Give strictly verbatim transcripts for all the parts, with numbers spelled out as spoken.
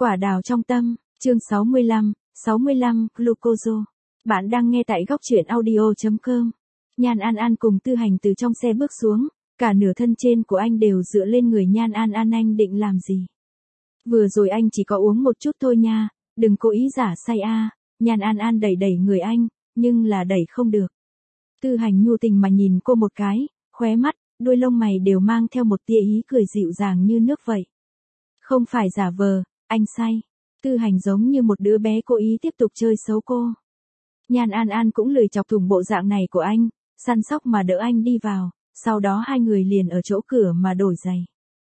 Quả đào trong tâm, chương sáu mươi lăm, sáu mươi lăm, Glucozo. Bạn đang nghe tại góc truyện audio chấm com. Nhan An An cùng Tư Hành từ trong xe bước xuống, cả nửa thân trên của anh đều dựa lên người Nhan An An. Anh định làm gì? Vừa rồi anh chỉ có uống một chút thôi nha, đừng cố ý giả say a. Nhan An An đẩy đẩy người anh, nhưng là đẩy không được. Tư Hành nhu tình mà nhìn cô một cái, khóe mắt, đuôi lông mày đều mang theo một tia ý cười dịu dàng như nước vậy. Không phải giả vờ, anh say. Tư Hành giống như một đứa bé cố ý tiếp tục chơi xấu cô. Nhan An An cũng lười chọc thủng bộ dạng này của anh, săn sóc mà đỡ anh đi vào, sau đó hai người liền ở chỗ cửa mà đổi giày.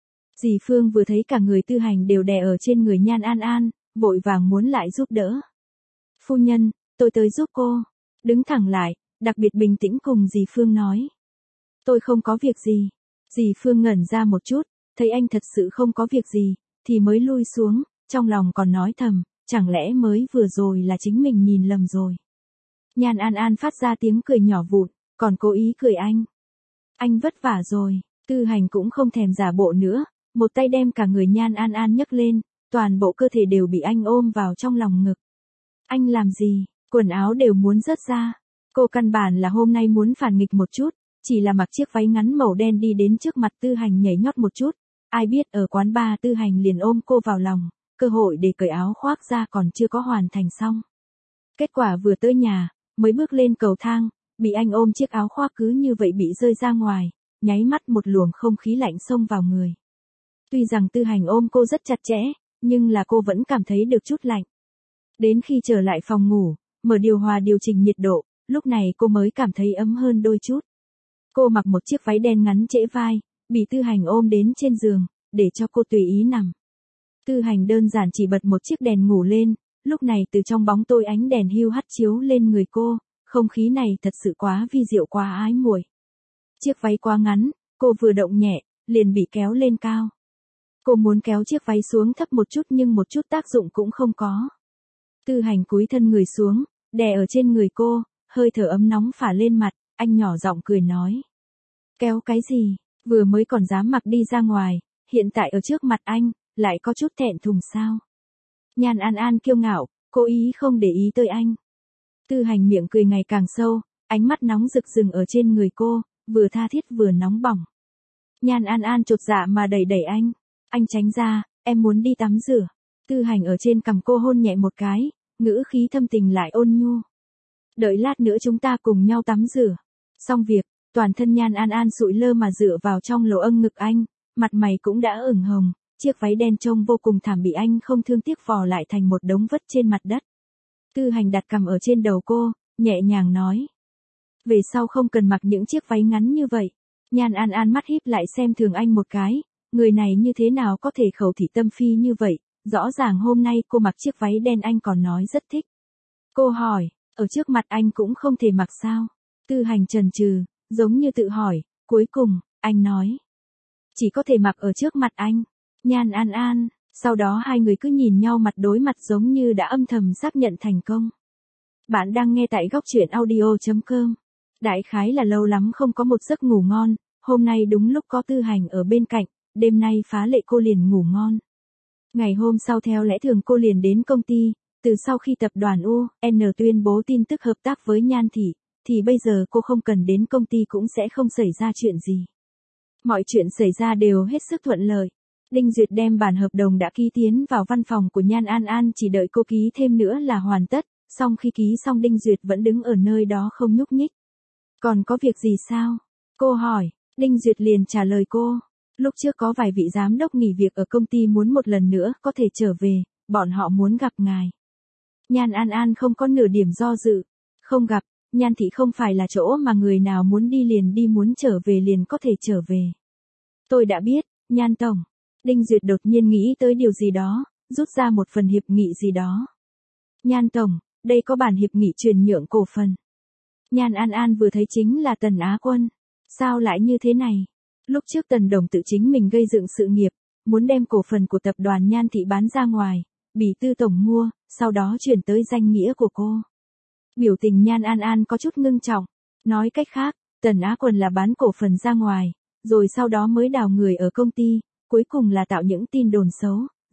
Dì Phương vừa thấy cả người Tư Hành đều đè ở trên người Nhan An An, vội vàng muốn lại giúp đỡ. Phu nhân, tôi tới giúp cô. Đứng thẳng lại, đặc biệt bình tĩnh cùng dì Phương nói. Tôi không có việc gì. Dì Phương ngẩn ra một chút, thấy anh thật sự không có việc gì, thì mới lui xuống, trong lòng còn nói thầm, chẳng lẽ mới vừa rồi là chính mình nhìn lầm rồi. Nhan An An phát ra tiếng cười nhỏ vụn, còn cố ý cười anh. Anh vất vả rồi. Tư Hành cũng không thèm giả bộ nữa, một tay đem cả người Nhan An An nhấc lên, toàn bộ cơ thể đều bị anh ôm vào trong lòng ngực. Anh làm gì, quần áo đều muốn rớt ra. Cô căn bản là hôm nay muốn phản nghịch một chút, chỉ là mặc chiếc váy ngắn màu đen đi đến trước mặt Tư Hành nhảy nhót một chút. Ai biết ở quán bar Tư Hành liền ôm cô vào lòng, cơ hội để cởi áo khoác ra còn chưa có hoàn thành xong. Kết quả vừa tới nhà, mới bước lên cầu thang, bị anh ôm chiếc áo khoác cứ như vậy bị rơi ra ngoài, nháy mắt một luồng không khí lạnh xông vào người. Tuy rằng Tư Hành ôm cô rất chặt chẽ, nhưng là cô vẫn cảm thấy được chút lạnh. Đến khi trở lại phòng ngủ, mở điều hòa điều chỉnh nhiệt độ, lúc này cô mới cảm thấy ấm hơn đôi chút. Cô mặc một chiếc váy đen ngắn trễ vai, bị Tư Hành ôm đến trên giường, để cho cô tùy ý nằm. Tư Hành đơn giản chỉ bật một chiếc đèn ngủ lên, lúc này từ trong bóng tối ánh đèn hiu hắt chiếu lên người cô, không khí này thật sự quá vi diệu quá ái muội. Chiếc váy quá ngắn, cô vừa động nhẹ, liền bị kéo lên cao. Cô muốn kéo chiếc váy xuống thấp một chút nhưng một chút tác dụng cũng không có. Tư Hành cúi thân người xuống, đè ở trên người cô, hơi thở ấm nóng phả lên mặt, anh nhỏ giọng cười nói. Kéo cái gì, vừa mới còn dám mặc đi ra ngoài, hiện tại ở trước mặt anh, lại có chút thẹn thùng sao? Nhan An An kiêu ngạo, cố ý không để ý tới anh. Tư Hành miệng cười ngày càng sâu, ánh mắt nóng rực rừng ở trên người cô, vừa tha thiết vừa nóng bỏng. Nhan An An chột dạ mà đẩy đẩy anh. Anh tránh ra, em muốn đi tắm rửa. Tư Hành ở trên cằm cô hôn nhẹ một cái, ngữ khí thâm tình lại ôn nhu. Đợi lát nữa chúng ta cùng nhau tắm rửa. Xong việc, toàn thân Nhan An An sụi lơ mà dựa vào trong lỗ âng ngực anh, mặt mày cũng đã ửng hồng, chiếc váy đen trông vô cùng thảm bị anh không thương tiếc vò lại thành một đống vất trên mặt đất. Tư Hành đặt cằm ở trên đầu cô, nhẹ nhàng nói. Về sau không cần mặc những chiếc váy ngắn như vậy. Nhan An An mắt híp lại xem thường anh một cái, người này như thế nào có thể khẩu thị tâm phi như vậy, rõ ràng hôm nay cô mặc chiếc váy đen anh còn nói rất thích. Cô hỏi, ở trước mặt anh cũng không thể mặc sao? Tư Hành chần chừ, giống như tự hỏi, cuối cùng, anh nói. Chỉ có thể mặc ở trước mặt anh. Nhan An An, sau đó hai người cứ nhìn nhau mặt đối mặt giống như đã âm thầm xác nhận thành công. Bạn đang nghe tại góc truyện audio chấm com. Đại khái là lâu lắm không có một giấc ngủ ngon, hôm nay đúng lúc có Tư Hành ở bên cạnh, đêm nay phá lệ cô liền ngủ ngon. Ngày hôm sau theo lẽ thường cô liền đến công ty, từ sau khi tập đoàn u en tuyên bố tin tức hợp tác với Nhan Thị, thì bây giờ cô không cần đến công ty cũng sẽ không xảy ra chuyện gì. Mọi chuyện xảy ra đều hết sức thuận lợi. Đinh Duyệt đem bản hợp đồng đã ký tiến vào văn phòng của Nhan An An chỉ đợi cô ký thêm nữa là hoàn tất, xong khi ký xong Đinh Duyệt vẫn đứng ở nơi đó không nhúc nhích. Còn có việc gì sao? Cô hỏi, Đinh Duyệt liền trả lời cô. Lúc trước có vài vị giám đốc nghỉ việc ở công ty muốn một lần nữa có thể trở về, bọn họ muốn gặp ngài. Nhan An An không có nửa điểm do dự. Không gặp, Nhan Thị không phải là chỗ mà người nào muốn đi liền đi muốn trở về liền có thể trở về. Tôi đã biết, Nhan Tổng. Đinh Duyệt đột nhiên nghĩ tới điều gì đó, rút ra một phần hiệp nghị gì đó. Nhan Tổng, đây có bản hiệp nghị chuyển nhượng cổ phần. Nhan An An vừa thấy chính là Tần Á Quân. Sao lại như thế này? Lúc trước Tần Đồng tự chính mình gây dựng sự nghiệp, muốn đem cổ phần của tập đoàn Nhan Thị bán ra ngoài, bị Tư Tổng mua, sau đó chuyển tới danh nghĩa của cô. Biểu tình Nhan An An có chút ngưng trọng. Nói cách khác, Tần Á Quân là bán cổ phần ra ngoài, rồi sau đó mới đào người ở công ty, cuối cùng là tạo những tin đồn xấu,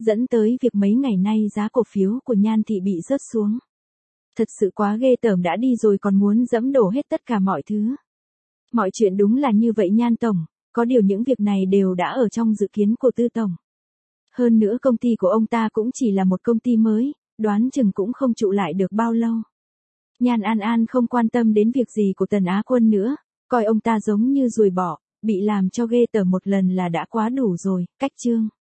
dẫn tới việc mấy ngày nay giá cổ phiếu của Nhan Thị bị rớt xuống. Thật sự quá ghê tởm, đã đi rồi còn muốn dẫm đổ hết tất cả mọi thứ. Mọi chuyện đúng là như vậy Nhan Tổng, có điều những việc này đều đã ở trong dự kiến của Tư Tổng. Hơn nữa công ty của ông ta cũng chỉ là một công ty mới, đoán chừng cũng không trụ lại được bao lâu. Nhan An An không quan tâm đến việc gì của Tần Á Quân nữa, coi ông ta giống như ruồi bọ, bị làm cho ghê tởm một lần là đã quá đủ rồi. Cách chương